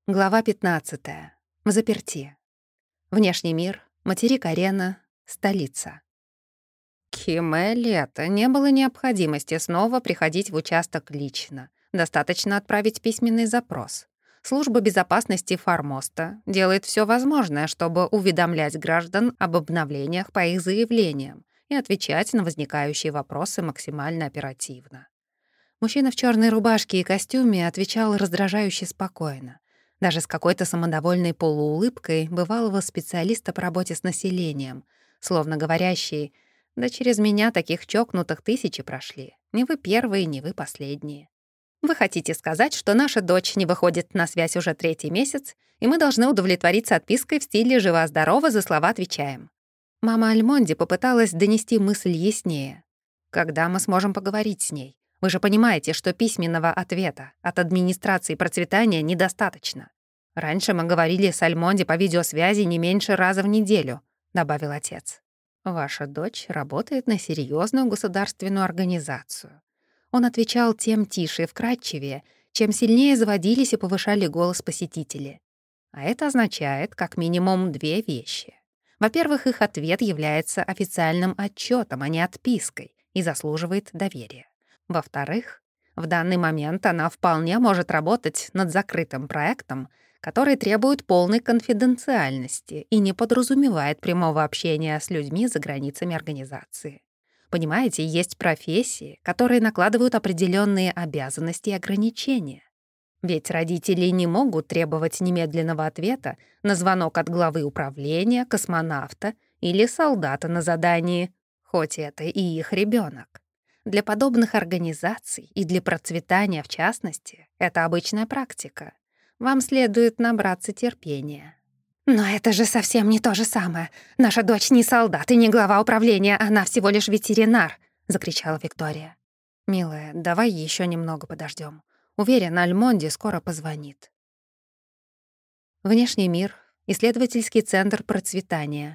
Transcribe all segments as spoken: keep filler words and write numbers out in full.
Глава пятнадцатая. Взаперти. Внешний мир, материк Арена, столица. Киме лето. Не было необходимости снова приходить в участок лично. Достаточно отправить письменный запрос. Служба безопасности Фармоста делает все возможное, чтобы уведомлять граждан об обновлениях по их заявлениям и отвечать на возникающие вопросы максимально оперативно. Мужчина в черной рубашке и костюме отвечал раздражающе спокойно, даже с какой-то самодовольной полуулыбкой бывалого специалиста по работе с населением, словно говорящий: «Да через меня таких чокнутых тысячи прошли. Не вы первые, не вы последние. Вы хотите сказать, что наша дочь не выходит на связь уже третий месяц, и мы должны удовлетвориться отпиской в стиле «жива-здорова», за слова отвечаем». Мама Альмонди попыталась донести мысль яснее. Когда мы сможем поговорить с ней? Вы же понимаете, что письменного ответа от администрации процветания недостаточно. Раньше мы говорили с Альмонди по видеосвязи не меньше раза в неделю, добавил отец. Ваша дочь работает на серьезную государственную организацию. Он отвечал тем тише и вкрадчивее, чем сильнее заводились и повышали голос посетители. А это означает как минимум две вещи. Во-первых, их ответ является официальным отчетом, а не отпиской, и заслуживает доверия. Во-вторых, в данный момент она вполне может работать над закрытым проектом, который требует полной конфиденциальности и не подразумевает прямого общения с людьми за границами организации. Понимаете, есть профессии, которые накладывают определенные обязанности и ограничения. Ведь родители не могут требовать немедленного ответа на звонок от главы управления, космонавта или солдата на задании, хоть это и их ребенок. Для подобных организаций и для процветания в частности это обычная практика. Вам следует набраться терпения. «Но это же совсем не то же самое. Наша дочь не солдат и не глава управления, она всего лишь ветеринар», — закричала Виктория. «Милая, давай еще немного подождем. Уверена, Альмонди скоро позвонит». Внешний мир, исследовательский центр процветания.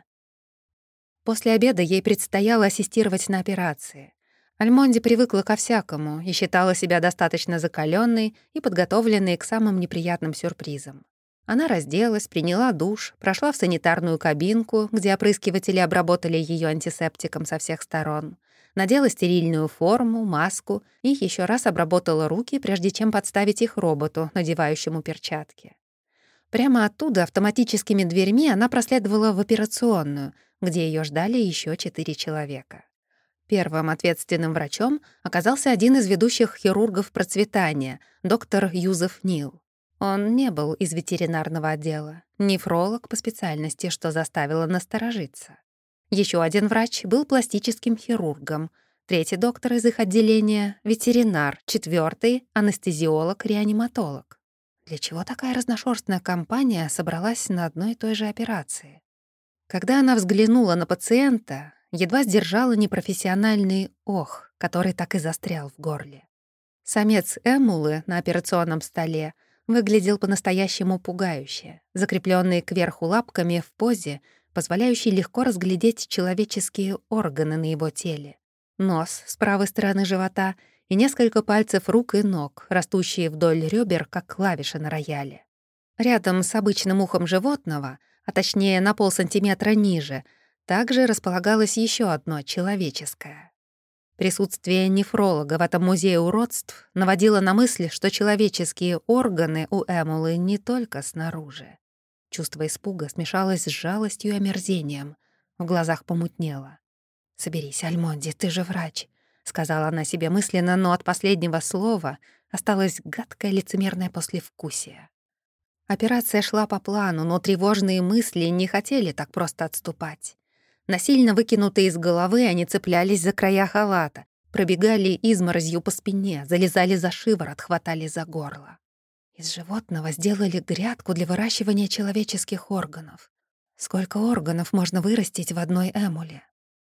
После обеда ей предстояло ассистировать на операции. Альмонди привыкла ко всякому и считала себя достаточно закалённой и подготовленной к самым неприятным сюрпризам. Она разделась, приняла душ, прошла в санитарную кабинку, где опрыскиватели обработали её антисептиком со всех сторон, надела стерильную форму, маску и ещё раз обработала руки, прежде чем подставить их роботу, надевающему перчатки. Прямо оттуда автоматическими дверьми она проследовала в операционную, где её ждали ещё четыре человека. Первым ответственным врачом оказался один из ведущих хирургов процветания, доктор Юзеф Нил. Он не был из ветеринарного отдела, нефролог по специальности, что заставило насторожиться. Еще один врач был пластическим хирургом, третий доктор из их отделения — ветеринар, четвертый — анестезиолог-реаниматолог. Для чего такая разношерстная компания собралась на одной и той же операции? Когда она взглянула на пациента, едва сдержала непрофессиональный ох, который так и застрял в горле. Самец эмулы на операционном столе выглядел по-настоящему пугающе, закрепленный кверху лапками в позе, позволяющей легко разглядеть человеческие органы на его теле. Нос с правой стороны живота и несколько пальцев рук и ног, растущие вдоль ребер, как клавиши на рояле. Рядом с обычным ухом животного, а точнее на полсантиметра ниже, также располагалось еще одно человеческое. Присутствие нефролога в этом музее уродств наводило на мысль, что человеческие органы у эмулы не только снаружи. Чувство испуга смешалось с жалостью и омерзением. В глазах помутнело. «Соберись, Альмонди, ты же врач», — сказала она себе мысленно, но от последнего слова осталось гадкое лицемерное послевкусие. Операция шла по плану, но тревожные мысли не хотели так просто отступать. Насильно выкинутые из головы, они цеплялись за края халата, пробегали изморозью по спине, залезали за шиворот, хватали за горло. Из животного сделали грядку для выращивания человеческих органов. Сколько органов можно вырастить в одной эмуле?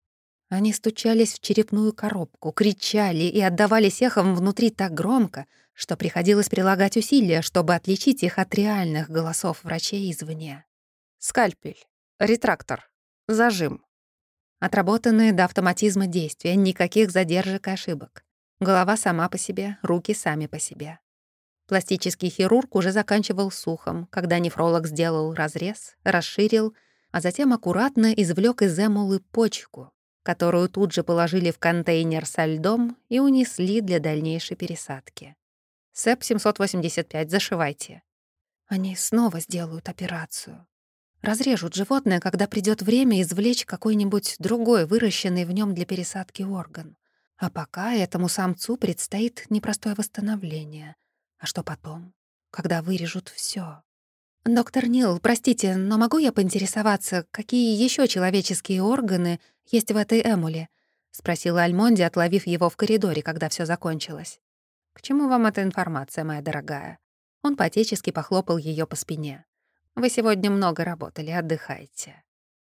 Они стучались в черепную коробку, кричали и отдавались эхом внутри так громко, что приходилось прилагать усилия, чтобы отличить их от реальных голосов врачей извне. Скальпель, ретрактор, зажим. Отработанные до автоматизма действия, никаких задержек и ошибок. Голова сама по себе, руки сами по себе. Пластический хирург уже заканчивал с ухом, когда нефролог сделал разрез, расширил, а затем аккуратно извлек из эмулы почку, которую тут же положили в контейнер со льдом и унесли для дальнейшей пересадки. СЭП семьсот восемьдесят пять, зашивайте. Они снова сделают операцию. Разрежут животное, когда придёт время извлечь какой-нибудь другой, выращенный в нём для пересадки орган. А пока этому самцу предстоит непростое восстановление. А что потом, когда вырежут всё? «Доктор Нил, простите, но могу я поинтересоваться, какие ещё человеческие органы есть в этой эмуле?» — спросила Альмонди, отловив его в коридоре, когда всё закончилось. «К чему вам эта информация, моя дорогая?» Он по-отечески похлопал её по спине. «Вы сегодня много работали, отдыхайте».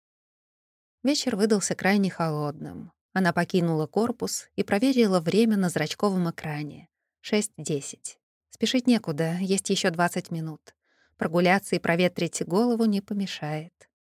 Вечер выдался крайне холодным. Она покинула корпус и проверила время на зрачковом экране. шесть десять. Спешить некуда, есть ещё двадцать минут. Прогуляться и проветрить голову не помешает.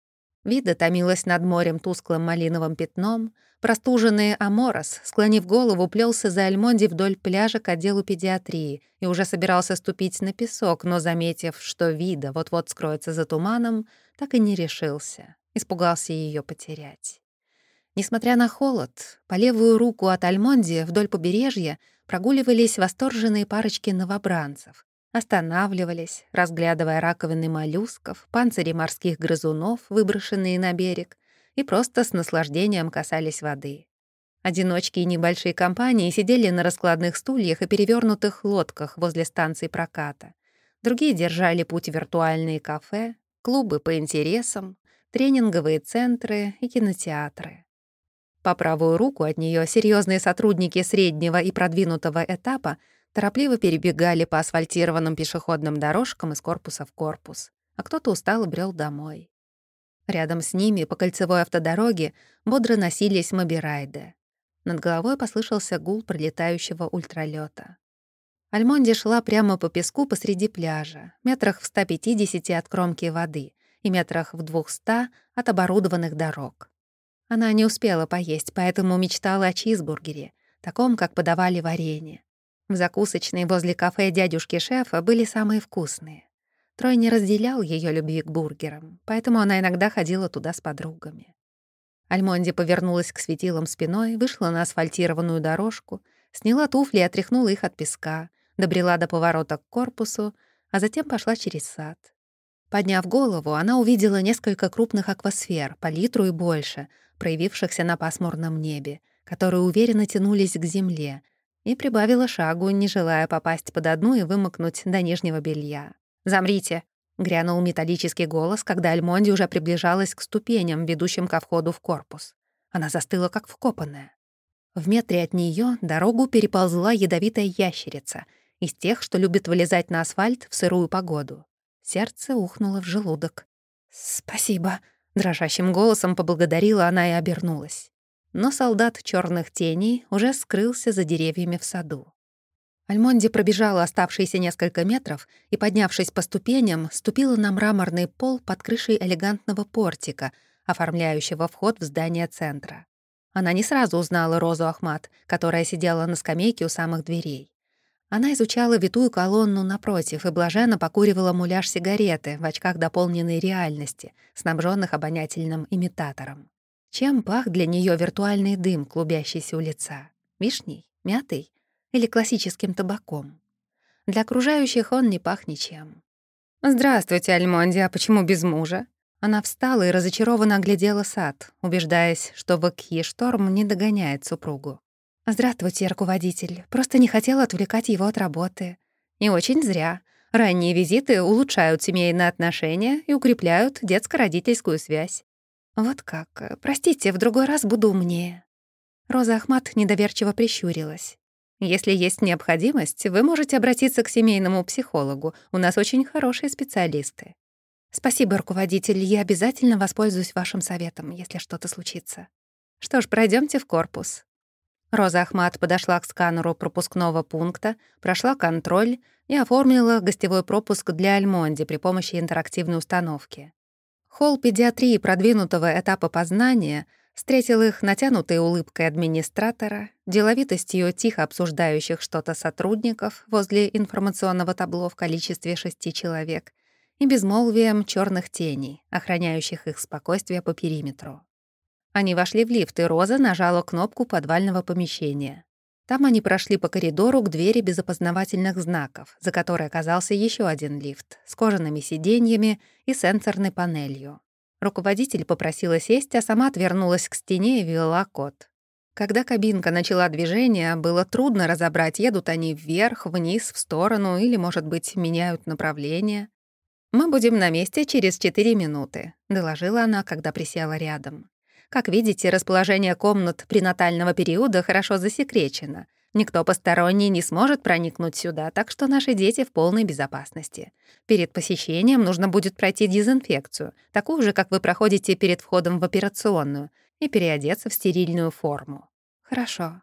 Вида томилась над морем тусклым малиновым пятном. Простуженный Аморос, склонив голову, плелся за Альмонди вдоль пляжа к отделу педиатрии и уже собирался ступить на песок, но, заметив, что Вида вот-вот скроется за туманом, так и не решился. Испугался ее потерять. Несмотря на холод, по левую руку от Альмонди вдоль побережья прогуливались восторженные парочки новобранцев. Останавливались, разглядывая раковины моллюсков, панцири морских грызунов, выброшенные на берег, и просто с наслаждением касались воды. Одиночки и небольшие компании сидели на раскладных стульях и перевернутых лодках возле станций проката. Другие держали путь в виртуальные кафе, клубы по интересам, тренинговые центры и кинотеатры. По правую руку от нее серьезные сотрудники среднего и продвинутого этапа торопливо перебегали по асфальтированным пешеходным дорожкам из корпуса в корпус, а кто-то устало брел домой. Рядом с ними по кольцевой автодороге бодро носились мобирайды. Над головой послышался гул пролетающего ультралёта. Альмонди шла прямо по песку посреди пляжа, метрах в ста пятидесяти от кромки воды и метрах в двухстах от оборудованных дорог. Она не успела поесть, поэтому мечтала о чизбургере, таком, как подавали варенье. В закусочной возле кафе дядюшки-шефа были самые вкусные. Трой не разделял ее любви к бургерам, поэтому она иногда ходила туда с подругами. Альмонди повернулась к светилам спиной, вышла на асфальтированную дорожку, сняла туфли и отряхнула их от песка, добрела до поворота к корпусу, а затем пошла через сад. Подняв голову, она увидела несколько крупных аквасфер, по литру и больше, проявившихся на пасмурном небе, которые уверенно тянулись к земле, и прибавила шагу, не желая попасть под одну и вымокнуть до нижнего белья. «Замрите!» — грянул металлический голос, когда Альмонди уже приближалась к ступеням, ведущим ко входу в корпус. Она застыла, как вкопанная. В метре от нее дорогу переползла ядовитая ящерица, из тех, что любит вылезать на асфальт в сырую погоду. Сердце ухнуло в желудок. «Спасибо», — дрожащим голосом поблагодарила она и обернулась. Но солдат черных теней уже скрылся за деревьями в саду. Альмонди пробежала оставшиеся несколько метров и, поднявшись по ступеням, ступила на мраморный пол под крышей элегантного портика, оформляющего вход в здание центра. Она не сразу узнала Розу Ахмад, которая сидела на скамейке у самых дверей. Она изучала витую колонну напротив и блаженно покуривала муляж сигареты в очках дополненной реальности, снабженных обонятельным имитатором. Чем пах для нее виртуальный дым, клубящийся у лица? Вишней? Мятой? Или классическим табаком? Для окружающих он не пах ничем. «Здравствуйте, Альмонди, а почему без мужа?» Она встала и разочарованно оглядела сад, убеждаясь, что Вакхи-шторм не догоняет супругу. «Здравствуйте, руководитель. Просто не хотела отвлекать его от работы. И очень зря. Ранние визиты улучшают семейные отношения и укрепляют детско-родительскую связь. Вот как. Простите, в другой раз буду умнее». Роза Ахмад недоверчиво прищурилась. «Если есть необходимость, вы можете обратиться к семейному психологу. У нас очень хорошие специалисты». «Спасибо, руководитель. Я обязательно воспользуюсь вашим советом, если что-то случится». «Что ж, пройдемте в корпус». Роза Ахмад подошла к сканеру пропускного пункта, прошла контроль и оформила гостевой пропуск для Альмонди при помощи интерактивной установки. Холл педиатрии продвинутого этапа познания Встретил их натянутой улыбкой администратора, деловитостью тихо обсуждающих что-то сотрудников возле информационного табло в количестве шести человек и безмолвием черных теней, охраняющих их спокойствие по периметру. Они вошли в лифт, и Роза нажала кнопку подвального помещения. Там они прошли по коридору к двери без опознавательных знаков, за которой оказался еще один лифт с кожаными сиденьями и сенсорной панелью. Руководитель попросила сесть, а сама отвернулась к стене и ввела код. Когда кабинка начала движение, было трудно разобрать, едут они вверх, вниз, в сторону или, может быть, меняют направление. «Мы будем на месте через четыре минуты», — доложила она, когда присела рядом. «Как видите, расположение комнат пренатального периода хорошо засекречено. Никто посторонний не сможет проникнуть сюда, так что наши дети в полной безопасности. Перед посещением нужно будет пройти дезинфекцию, такую же, как вы проходите перед входом в операционную, и переодеться в стерильную форму». «Хорошо».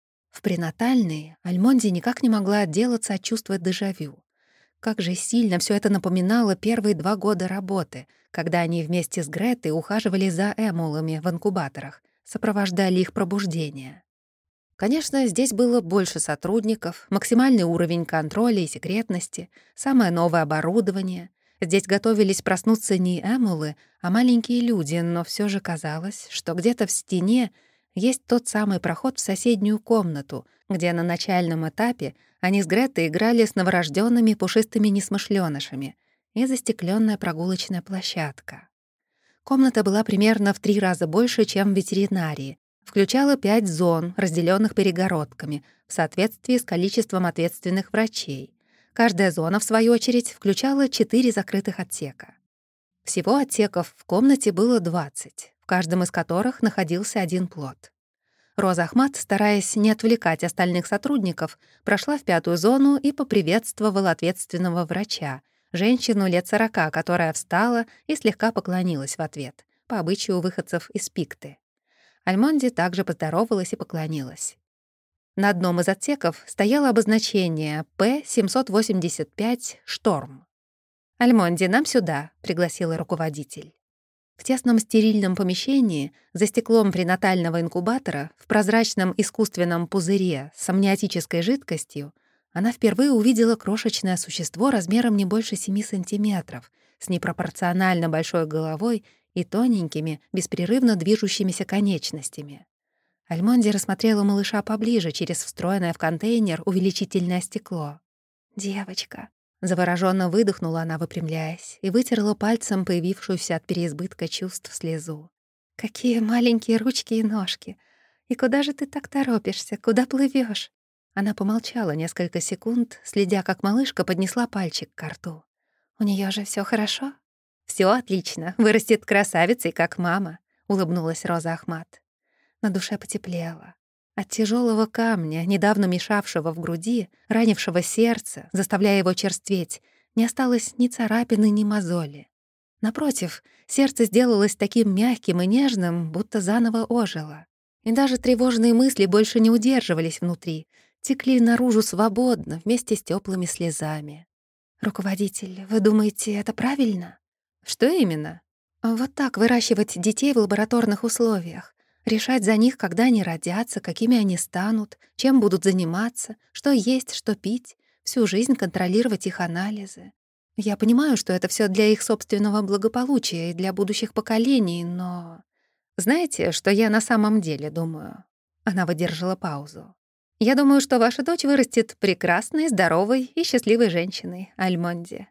В пренатальной Альмонди никак не могла отделаться от чувства дежавю. Как же сильно все это напоминало первые два года работы, когда они вместе с Гретой ухаживали за эмулами в инкубаторах, сопровождали их пробуждение. Конечно, здесь было больше сотрудников, максимальный уровень контроля и секретности, самое новое оборудование. Здесь готовились проснуться не эмулы, а маленькие люди, но все же казалось, что где-то в стене есть тот самый проход в соседнюю комнату, где на начальном этапе они с Гретой играли с новорожденными пушистыми несмышлёнышами, и застеклённая прогулочная площадка. Комната была примерно в три раза больше, чем в ветеринарии, включала пять зон, разделенных перегородками, в соответствии с количеством ответственных врачей. Каждая зона, в свою очередь, включала четыре закрытых отсека. Всего отсеков в комнате было двадцать, в каждом из которых находился один плод. Роза Ахмат, стараясь не отвлекать остальных сотрудников, прошла в пятую зону и поприветствовала ответственного врача, женщину лет сорока, которая встала и слегка поклонилась в ответ, по обычаю выходцев из Пикты. Альмонди также поздоровалась и поклонилась. На одном из отсеков стояло обозначение П семьсот восемьдесят пять «Шторм». «Альмонди, нам сюда», — пригласила руководитель. В тесном стерильном помещении, за стеклом пренатального инкубатора, в прозрачном искусственном пузыре с амниотической жидкостью, она впервые увидела крошечное существо размером не больше семи сантиметров, с непропорционально большой головой и тоненькими, беспрерывно движущимися конечностями. Альмонди рассмотрела малыша поближе через встроенное в контейнер увеличительное стекло. «Девочка», — заворожённо выдохнула она, выпрямляясь, и вытерла пальцем появившуюся от переизбытка чувств слезу. «Какие маленькие ручки и ножки! И куда же ты так торопишься? Куда плывёшь?» Она помолчала несколько секунд, следя, как малышка поднесла пальчик к рту. «У неё же всё хорошо?» «Всё отлично, вырастет красавицей, как мама», — улыбнулась Роза Ахмат. На душе потеплело. От тяжелого камня, недавно мешавшего в груди, ранившего сердце, заставляя его черстветь, не осталось ни царапины, ни мозоли. Напротив, сердце сделалось таким мягким и нежным, будто заново ожило. И даже тревожные мысли больше не удерживались внутри, текли наружу свободно, вместе с теплыми слезами. «Руководитель, вы думаете, это правильно?» «Что именно?» «Вот так выращивать детей в лабораторных условиях. Решать за них, когда они родятся, какими они станут, чем будут заниматься, что есть, что пить, всю жизнь контролировать их анализы. Я понимаю, что это всё для их собственного благополучия и для будущих поколений, но... Знаете, что я на самом деле думаю?» Она выдержала паузу. «Я думаю, что ваша дочь вырастет прекрасной, здоровой и счастливой женщиной, Альмонди».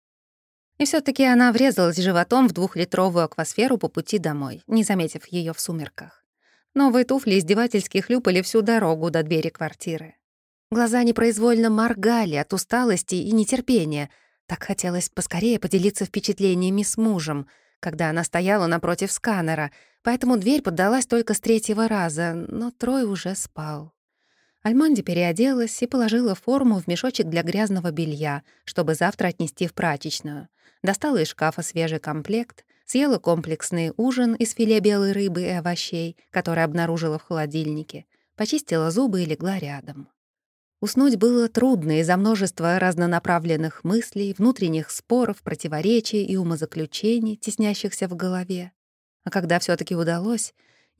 И всё-таки она врезалась животом в двухлитровую аквасферу по пути домой, не заметив её в сумерках. Новые туфли издевательски хлюпали всю дорогу до двери квартиры. Глаза непроизвольно моргали от усталости и нетерпения. Так хотелось поскорее поделиться впечатлениями с мужем, когда она стояла напротив сканера, поэтому дверь поддалась только с третьего раза, но Трой уже спал. Альмонди переоделась и положила форму в мешочек для грязного белья, чтобы завтра отнести в прачечную. Достала из шкафа свежий комплект, съела комплексный ужин из филе белой рыбы и овощей, который обнаружила в холодильнике, почистила зубы и легла рядом. Уснуть было трудно из-за множества разнонаправленных мыслей, внутренних споров, противоречий и умозаключений, теснящихся в голове. А когда всё-таки удалось,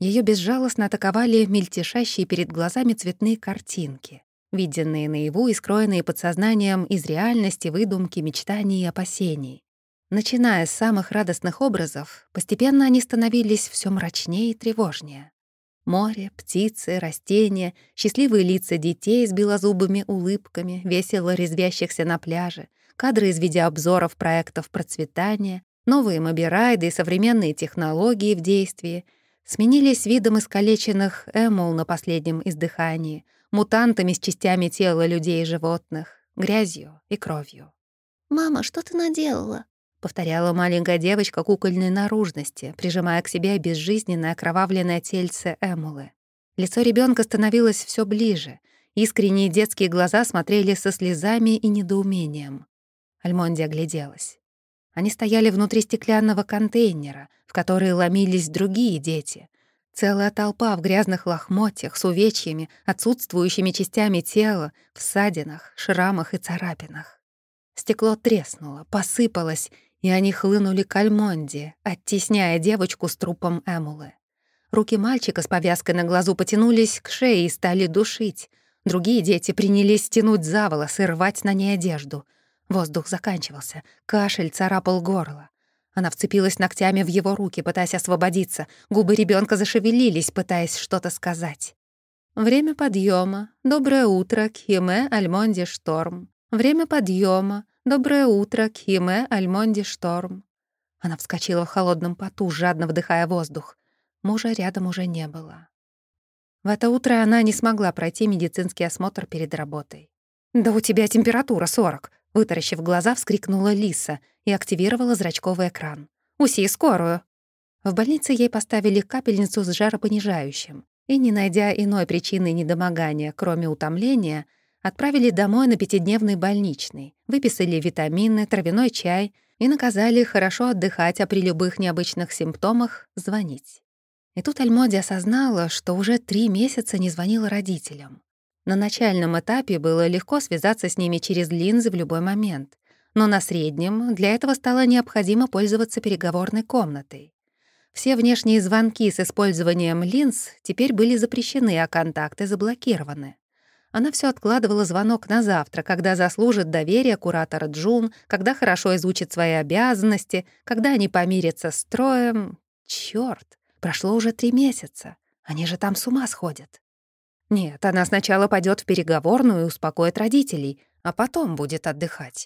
Ее безжалостно атаковали мельтешащие перед глазами цветные картинки, виденные наяву и скроенные подсознанием из реальности, выдумки, мечтаний и опасений. Начиная с самых радостных образов, постепенно они становились все мрачнее и тревожнее. Море, птицы, растения, счастливые лица детей с белозубыми улыбками, весело резвящихся на пляже, кадры из видеообзоров проектов процветания, новые мобирайды и современные технологии в действии сменились видом искалеченных эмул на последнем издыхании, мутантами с частями тела людей и животных, грязью и кровью. «Мама, что ты наделала?» — повторяла маленькая девочка кукольной наружности, прижимая к себе безжизненное окровавленное тельце эмулы. Лицо ребенка становилось все ближе, искренние детские глаза смотрели со слезами и недоумением. Альмонди огляделась. Они стояли внутри стеклянного контейнера, в который ломились другие дети. Целая толпа в грязных лохмотьях, с увечьями, отсутствующими частями тела, в ссадинах, шрамах и царапинах. Стекло треснуло, посыпалось, и они хлынули к Альмонди, оттесняя девочку с трупом эмулы. Руки мальчика с повязкой на глазу потянулись к шее и стали душить. Другие дети принялись тянуть за волосы, рвать на ней одежду. Воздух заканчивался, кашель царапал горло. Она вцепилась ногтями в его руки, пытаясь освободиться. Губы ребенка зашевелились, пытаясь что-то сказать. «Время подъема. Доброе утро, Кхиме Альмонди Шторм. Время подъема. Доброе утро, Кхиме Альмонди Шторм». Она вскочила в холодном поту, жадно вдыхая воздух. Мужа рядом уже не было. В это утро она не смогла пройти медицинский осмотр перед работой. «Да у тебя температура сорок!» — вытаращив глаза, вскрикнула Лиса и активировала зрачковый экран. «Уси, скорую!» В больнице ей поставили капельницу с жаропонижающим и, не найдя иной причины недомогания, кроме утомления, отправили домой на пятидневный больничный, выписали витамины, травяной чай и наказали хорошо отдыхать, а при любых необычных симптомах — звонить. И тут Альмонди осознала, что уже три месяца не звонила родителям. На начальном этапе было легко связаться с ними через линзы в любой момент, но на среднем для этого стало необходимо пользоваться переговорной комнатой. Все внешние звонки с использованием линз теперь были запрещены, а контакты заблокированы. Она все откладывала звонок на завтра, когда заслужит доверие куратора Джун, когда хорошо изучит свои обязанности, когда они помирятся с Троем. Чёрт, прошло уже три месяца. Они же там с ума сходят. Нет, она сначала пойдет в переговорную и успокоит родителей, а потом будет отдыхать.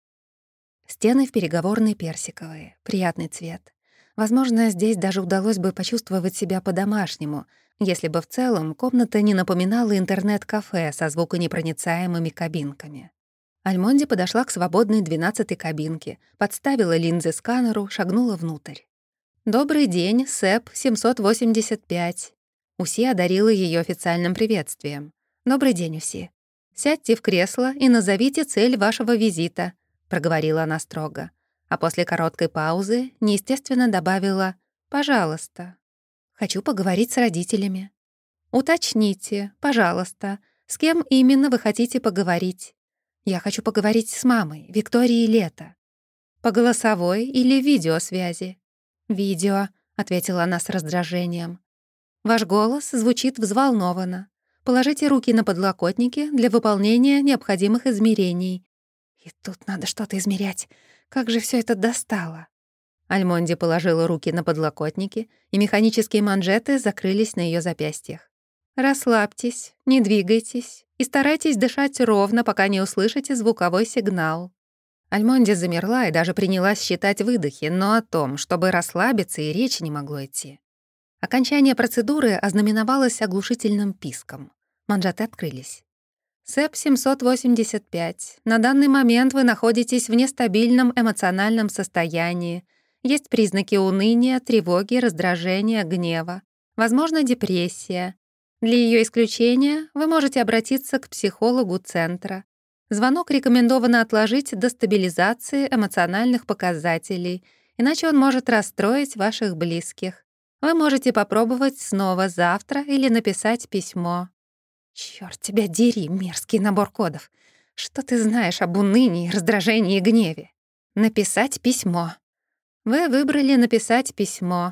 Стены в переговорной персиковые, приятный цвет. Возможно, здесь даже удалось бы почувствовать себя по-домашнему, если бы в целом комната не напоминала интернет-кафе со звуконепроницаемыми кабинками. Альмонди подошла к свободной двенадцатой кабинке, подставила линзы сканеру, шагнула внутрь. «Добрый день, СЭП семьсот восемьдесят пять». Уси одарила ее официальным приветствием. «Добрый день, Уси. Сядьте в кресло и назовите цель вашего визита», — проговорила она строго. А после короткой паузы неестественно добавила «пожалуйста». «Хочу поговорить с родителями». «Уточните, пожалуйста, с кем именно вы хотите поговорить?» «Я хочу поговорить с мамой, Викторией Лето». «По голосовой или видеосвязи?» «Видео», — ответила она с раздражением. «Ваш голос звучит взволнованно. Положите руки на подлокотники для выполнения необходимых измерений». И тут надо что-то измерять. Как же все это достало. Альмонди положила руки на подлокотники, и механические манжеты закрылись на ее запястьях. «Расслабьтесь, не двигайтесь и старайтесь дышать ровно, пока не услышите звуковой сигнал». Альмонди замерла и даже принялась считать выдохи, но о том, чтобы расслабиться, и речи не могло идти. Окончание процедуры ознаменовалось оглушительным писком. Манжеты открылись. СЭП семьсот восемьдесят пять. На данный момент вы находитесь в нестабильном эмоциональном состоянии. Есть признаки уныния, тревоги, раздражения, гнева. Возможно, депрессия. Для ее исключения вы можете обратиться к психологу центра. Звонок рекомендовано отложить до стабилизации эмоциональных показателей, иначе он может расстроить ваших близких. Вы можете попробовать снова завтра или написать письмо. Чёрт тебя дери, мерзкий набор кодов. Что ты знаешь об унынии, раздражении и гневе? Написать письмо. Вы выбрали написать письмо.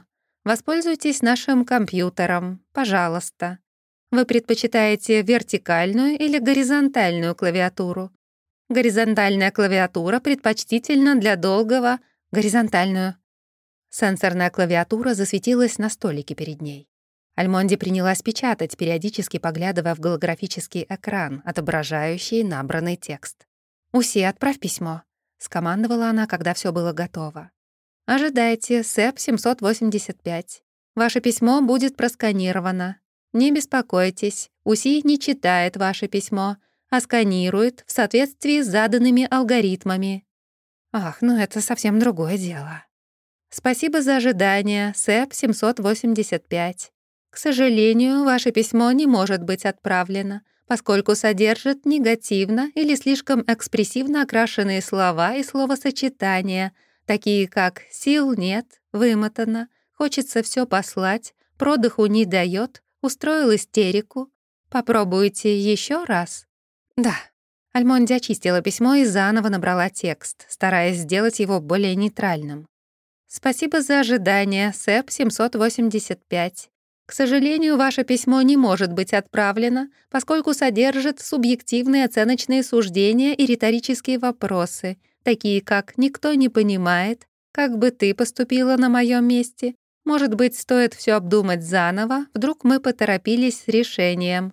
Воспользуйтесь нашим компьютером, пожалуйста. Вы предпочитаете вертикальную или горизонтальную клавиатуру? Горизонтальная клавиатура предпочтительна для долгого... Горизонтальную. Сенсорная клавиатура засветилась на столике перед ней. Альмонди принялась печатать, периодически поглядывая в голографический экран, отображающий набранный текст. «Уси, отправь письмо», — скомандовала она, когда все было готово. «Ожидайте, сэп семьсот восемьдесят пять. Ваше письмо будет просканировано. Не беспокойтесь, Уси не читает ваше письмо, а сканирует в соответствии с заданными алгоритмами». Ах, ну это совсем другое дело. «Спасибо за ожидание, сэп семьсот восемьдесят пять. К сожалению, ваше письмо не может быть отправлено, поскольку содержит негативно или слишком экспрессивно окрашенные слова и словосочетания, такие как «сил нет», «вымотано», «хочется все послать», «продыху не дает», «устроил истерику». Попробуйте еще раз. Да. Альмонди очистила письмо и заново набрала текст, стараясь сделать его более нейтральным. «Спасибо за ожидание, сэп семьсот восемьдесят пять. К сожалению, ваше письмо не может быть отправлено, поскольку содержит субъективные оценочные суждения и риторические вопросы, такие как «никто не понимает», «как бы ты поступила на моем месте», «может быть, стоит все обдумать заново», «вдруг мы поторопились с решением».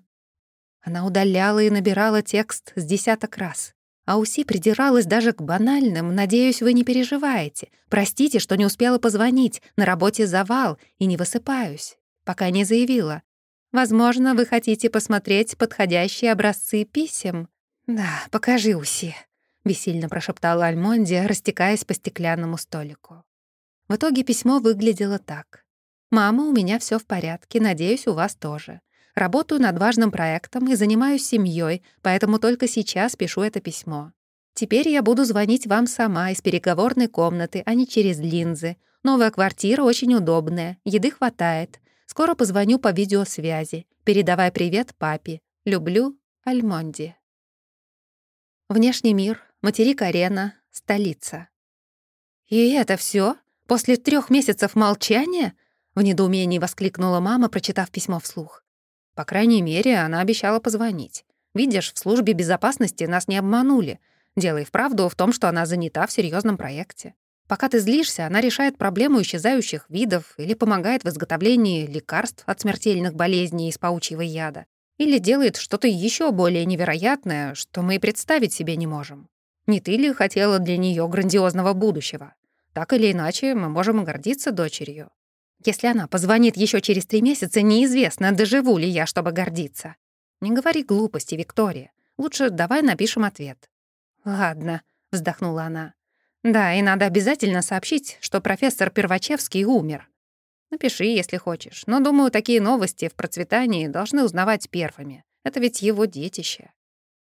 Она удаляла и набирала текст с десяток раз. А Уси придиралась даже к банальным «надеюсь, вы не переживаете», «простите, что не успела позвонить», «на работе завал» и «не высыпаюсь», пока не заявила. «Возможно, вы хотите посмотреть подходящие образцы писем?» «Да, покажи, Уси», — бессильно прошептала Альмонди, растекаясь по стеклянному столику. В итоге письмо выглядело так. «Мама, у меня все в порядке, надеюсь, у вас тоже. Работаю над важным проектом и занимаюсь семьей, поэтому только сейчас пишу это письмо. Теперь я буду звонить вам сама из переговорной комнаты, а не через линзы. Новая квартира очень удобная, еды хватает. Скоро позвоню по видеосвязи. Передавай привет папе. Люблю, Альмонди». Внешний мир, материк Арена, столица. «И это все? После трех месяцев молчания?» — в недоумении воскликнула мама, прочитав письмо вслух. По крайней мере, она обещала позвонить. Видишь, в службе безопасности нас не обманули. Дело и вправду в том, что она занята в серьезном проекте. Пока ты злишься, она решает проблему исчезающих видов или помогает в изготовлении лекарств от смертельных болезней из паучьего яда, или делает что-то еще более невероятное, что мы и представить себе не можем. Не ты ли хотела для нее грандиозного будущего? Так или иначе, мы можем гордиться дочерью. Если она позвонит еще через три месяца, неизвестно, доживу ли я, чтобы гордиться. Не говори глупости, Виктория. Лучше давай напишем ответ». «Ладно», — вздохнула она. «Да, и надо обязательно сообщить, что профессор Первачевский умер. Напиши, если хочешь. Но, думаю, такие новости в процветании должны узнавать первыми. Это ведь его детище».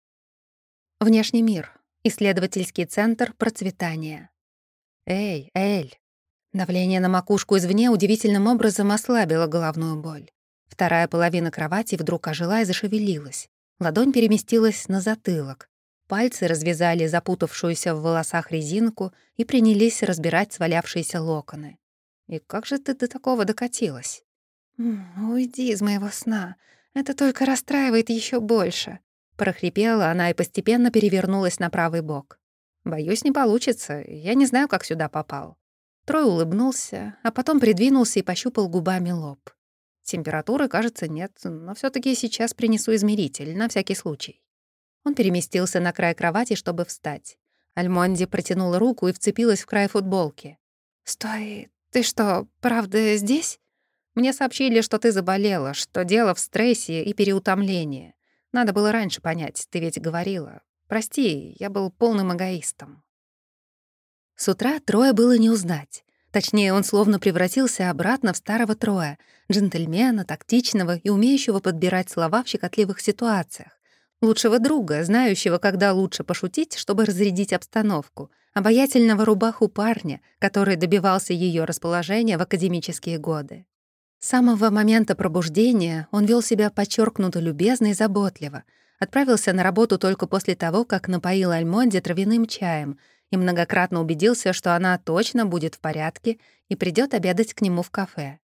Внешний мир. Исследовательский центр процветания. «Эй, Эль». Давление на макушку извне удивительным образом ослабило головную боль. Вторая половина кровати вдруг ожила и зашевелилась. Ладонь переместилась на затылок. Пальцы развязали запутавшуюся в волосах резинку и принялись разбирать свалявшиеся локоны. «И как же ты до такого докатилась?» «М, «Уйди из моего сна. Это только расстраивает еще больше», — прохрипела она и постепенно перевернулась на правый бок. «Боюсь, не получится. Я не знаю, как сюда попал». Трой улыбнулся, а потом придвинулся и пощупал губами лоб. Температуры, кажется, нет, но все таки сейчас принесу измеритель, на всякий случай. Он переместился на край кровати, чтобы встать. Альмонди протянула руку и вцепилась в край футболки. «Стой, ты что, правда здесь? Мне сообщили, что ты заболела, что дело в стрессе и переутомлении. Надо было раньше понять, ты ведь говорила. Прости, я был полным эгоистом». С утра Троя было не узнать. Точнее, он словно превратился обратно в старого Троя, джентльмена, тактичного и умеющего подбирать слова в щекотливых ситуациях. Лучшего друга, знающего, когда лучше пошутить, чтобы разрядить обстановку, обаятельного рубаху парня, который добивался ее расположения в академические годы. С самого момента пробуждения он вел себя подчеркнуто любезно и заботливо, отправился на работу только после того, как напоил Альмонди травяным чаем и многократно убедился, что она точно будет в порядке и придет обедать к нему в кафе.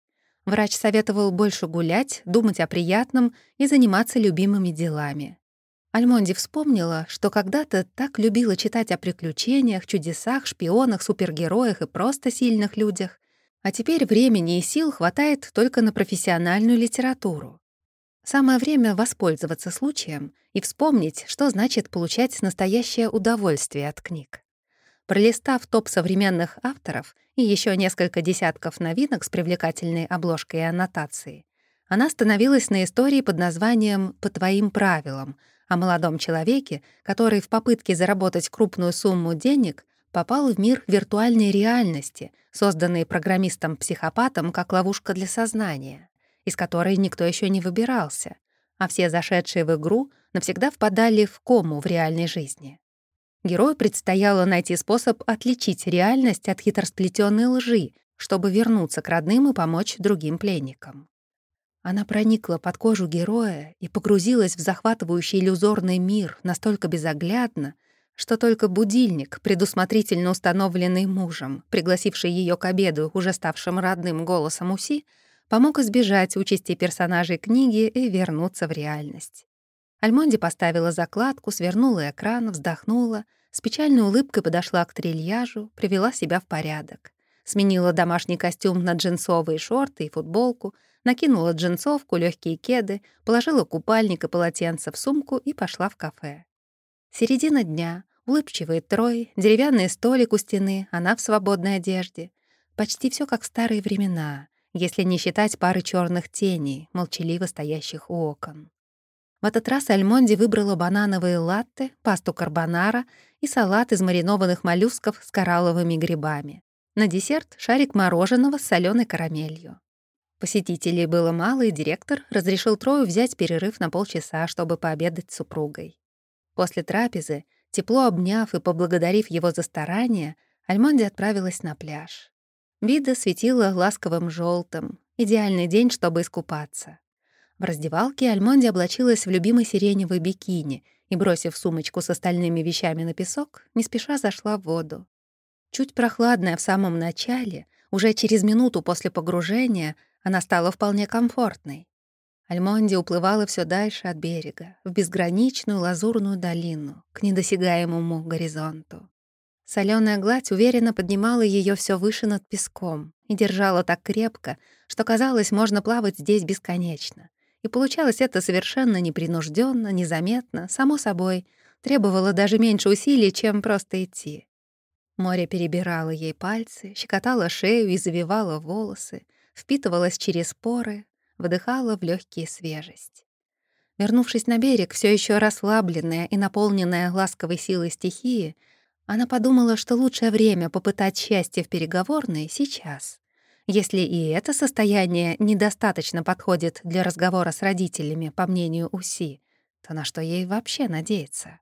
Врач советовал больше гулять, думать о приятном и заниматься любимыми делами. Альмонди вспомнила, что когда-то так любила читать о приключениях, чудесах, шпионах, супергероях и просто сильных людях, а теперь времени и сил хватает только на профессиональную литературу. Самое время воспользоваться случаем и вспомнить, что значит получать настоящее удовольствие от книг. Пролистав топ современных авторов и еще несколько десятков новинок с привлекательной обложкой и аннотацией, она остановилась на истории под названием «По твоим правилам», о молодом человеке, который в попытке заработать крупную сумму денег попал в мир виртуальной реальности, созданный программистом-психопатом как ловушка для сознания, из которой никто еще не выбирался, а все зашедшие в игру навсегда впадали в кому в реальной жизни. Герою предстояло найти способ отличить реальность от хитросплетенной лжи, чтобы вернуться к родным и помочь другим пленникам. Она проникла под кожу героя и погрузилась в захватывающий иллюзорный мир настолько безоглядно, что только будильник, предусмотрительно установленный мужем, пригласивший ее к обеду, уже ставшим родным голосом Уси, помог избежать участи персонажей книги и вернуться в реальность. Альмонди поставила закладку, свернула экран, вздохнула, с печальной улыбкой подошла к трильяжу, привела себя в порядок. Сменила домашний костюм на джинсовые шорты и футболку, накинула джинсовку, легкие кеды, положила купальник и полотенце в сумку и пошла в кафе. Середина дня, улыбчивый Трой, деревянный столик у стены, она в свободной одежде. Почти все как в старые времена, если не считать пары черных теней, молчаливо стоящих у окон. В этот раз Альмонди выбрала банановые латте, пасту карбонара и салат из маринованных моллюсков с коралловыми грибами. На десерт — шарик мороженого с соленой карамелью. Посетителей было мало, и директор разрешил Трою взять перерыв на полчаса, чтобы пообедать с супругой. После трапезы, тепло обняв и поблагодарив его за старания, Альмонди отправилась на пляж. Вида светила ласковым желтым, идеальный день, чтобы искупаться. В раздевалке Альмонди облачилась в любимый сиреневый бикини и, бросив сумочку с остальными вещами на песок, не спеша зашла в воду. Чуть прохладная в самом начале, уже через минуту после погружения она стала вполне комфортной. Альмонди уплывала все дальше от берега, в безграничную лазурную долину, к недосягаемому горизонту. Соленая гладь уверенно поднимала ее все выше над песком и держала так крепко, что казалось, можно плавать здесь бесконечно. И получалось это совершенно непринужденно, незаметно, само собой, требовало даже меньше усилий, чем просто идти. Море перебирало ей пальцы, щекотало шею и завивало волосы, впитывалось через поры, вдыхала в легкие свежесть. Вернувшись на берег, все еще расслабленная и наполненная ласковой силой стихии, она подумала, что лучшее время попытать счастье в переговорной — сейчас. Если и это состояние недостаточно подходит для разговора с родителями, по мнению Уси, то на что ей вообще надеяться?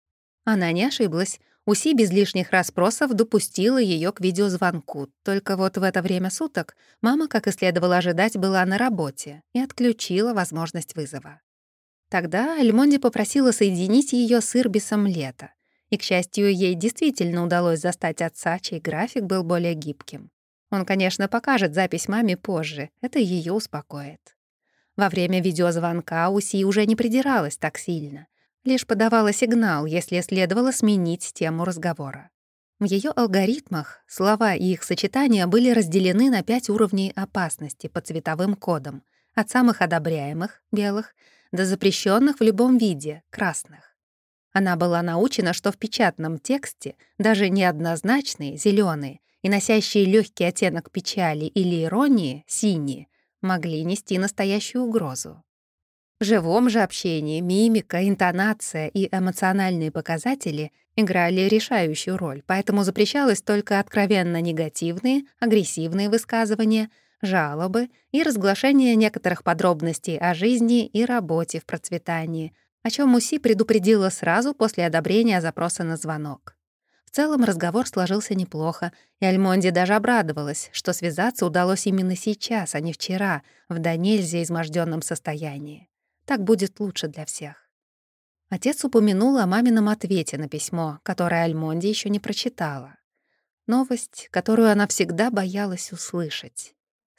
Она не ошиблась. Уси без лишних расспросов допустила ее к видеозвонку. Только вот в это время суток мама, как и следовало ожидать, была на работе и отключила возможность вызова. Тогда Альмонди попросила соединить ее с Ирбисом Лето. И, к счастью, ей действительно удалось застать отца, чей график был более гибким. Он, конечно, покажет запись маме позже, это ее успокоит. Во время видеозвонка Уси уже не придиралась так сильно, лишь подавала сигнал, если следовало сменить тему разговора. В ее алгоритмах слова и их сочетания были разделены на пять уровней опасности по цветовым кодам, от самых одобряемых — белых, до запрещенных в любом виде — красных. Она была научена, что в печатном тексте даже неоднозначные — зеленые, и носящие легкий оттенок печали или иронии — синие, могли нести настоящую угрозу. В живом же общении мимика, интонация и эмоциональные показатели играли решающую роль, поэтому запрещалось только откровенно негативные, агрессивные высказывания, жалобы и разглашение некоторых подробностей о жизни и работе в процветании, о чем Уси предупредила сразу после одобрения запроса на звонок. В целом разговор сложился неплохо, и Альмонди даже обрадовалась, что связаться удалось именно сейчас, а не вчера, в до нельзя измождённом состоянии. Так будет лучше для всех. Отец упомянул о мамином ответе на письмо, которое Альмонди еще не прочитала. Новость, которую она всегда боялась услышать.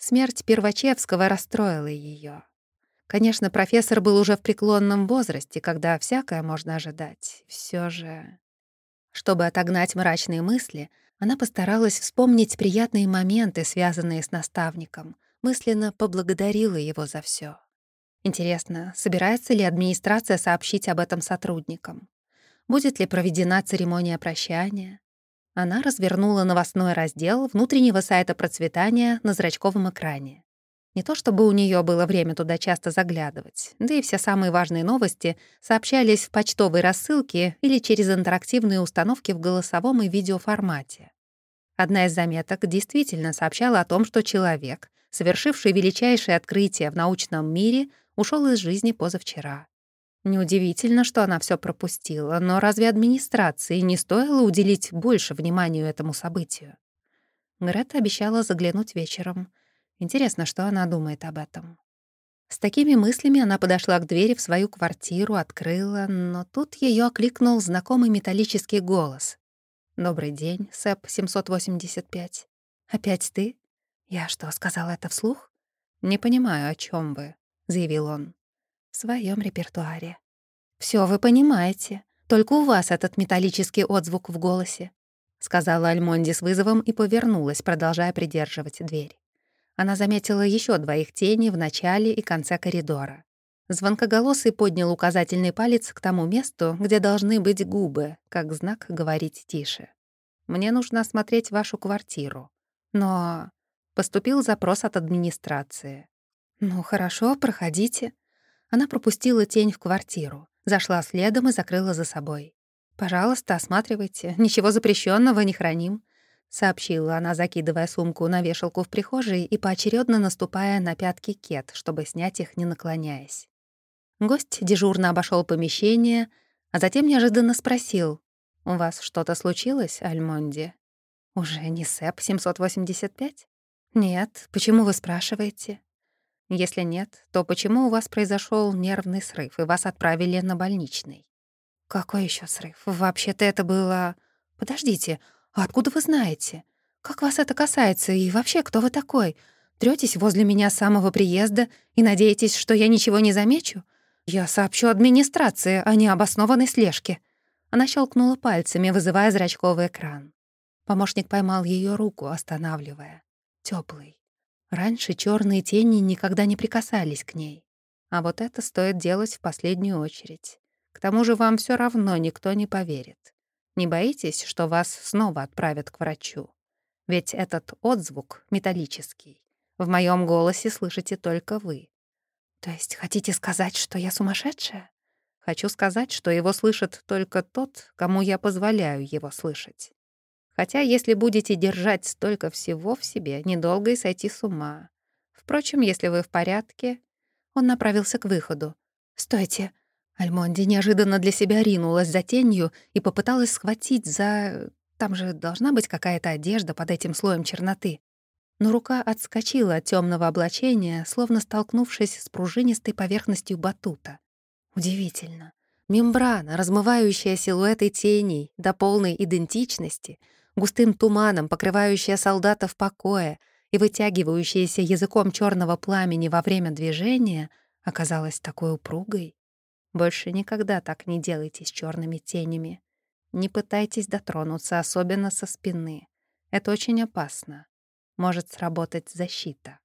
Смерть Первачевского расстроила ее. Конечно, профессор был уже в преклонном возрасте, когда всякое можно ожидать. Все же... Чтобы отогнать мрачные мысли, она постаралась вспомнить приятные моменты, связанные с наставником, мысленно поблагодарила его за все. Интересно, собирается ли администрация сообщить об этом сотрудникам? Будет ли проведена церемония прощания? Она развернула новостной раздел внутреннего сайта процветания на зрачковом экране. Не то чтобы у нее было время туда часто заглядывать, да и все самые важные новости сообщались в почтовой рассылке или через интерактивные установки в голосовом и видеоформате. Одна из заметок действительно сообщала о том, что человек, совершивший величайшее открытие в научном мире, ушел из жизни позавчера. Неудивительно, что она все пропустила, но разве администрации не стоило уделить больше внимания этому событию? Грета обещала заглянуть вечером. Интересно, что она думает об этом. С такими мыслями она подошла к двери в свою квартиру, открыла, но тут ее окликнул знакомый металлический голос. «Добрый день, Сэп семьсот восемьдесят пять. Опять ты? Я что, сказала это вслух?» «Не понимаю, о чем вы», — заявил он. «В своем репертуаре». Все вы понимаете, только у вас этот металлический отзвук в голосе», — сказала Альмонди с вызовом и повернулась, продолжая придерживать дверь. Она заметила еще двоих теней в начале и конце коридора. Звонкоголосый поднял указательный палец к тому месту, где должны быть губы, как знак говорить тише. «Мне нужно осмотреть вашу квартиру». Но поступил запрос от администрации. «Ну, хорошо, проходите». Она пропустила тень в квартиру, зашла следом и закрыла за собой. «Пожалуйста, осматривайте. Ничего запрещенного не храним», — сообщила она, закидывая сумку на вешалку в прихожей и поочередно наступая на пятки Кет, чтобы снять их, не наклоняясь. Гость дежурно обошел помещение, а затем неожиданно спросил: «У вас что-то случилось, Альмонди?» «Уже не Сэп семьсот восемьдесят пять?» «Нет. Почему вы спрашиваете?» «Если нет, то почему у вас произошел нервный срыв и вас отправили на больничный?» «Какой еще срыв? Вообще-то это было...» «Подождите, а откуда вы знаете? Как вас это касается и вообще, кто вы такой? Трётесь возле меня с самого приезда и надеетесь, что я ничего не замечу? Я сообщу администрации о необоснованной слежке». Она щелкнула пальцами, вызывая зрачковый экран. Помощник поймал ее руку, останавливая. Теплый. Раньше черные тени никогда не прикасались к ней. А вот это стоит делать в последнюю очередь. К тому же вам все равно никто не поверит. Не боитесь, что вас снова отправят к врачу? Ведь этот отзвук металлический. В моем голосе слышите только вы. То есть хотите сказать, что я сумасшедшая? Хочу сказать, что его слышит только тот, кому я позволяю его слышать. Хотя если будете держать столько всего в себе, недолго и сойти с ума. Впрочем, если вы в порядке...» Он направился к выходу. «Стойте!» Альмонди неожиданно для себя ринулась за тенью и попыталась схватить за... Там же должна быть какая-то одежда под этим слоем черноты. Но рука отскочила от темного облачения, словно столкнувшись с пружинистой поверхностью батута. Удивительно. Мембрана, размывающая силуэты теней до полной идентичности, густым туманом покрывающая солдата в покое и вытягивающаяся языком черного пламени во время движения, оказалась такой упругой. Больше никогда так не делайте с черными тенями. Не пытайтесь дотронуться, особенно со спины. Это очень опасно. Может сработать защита.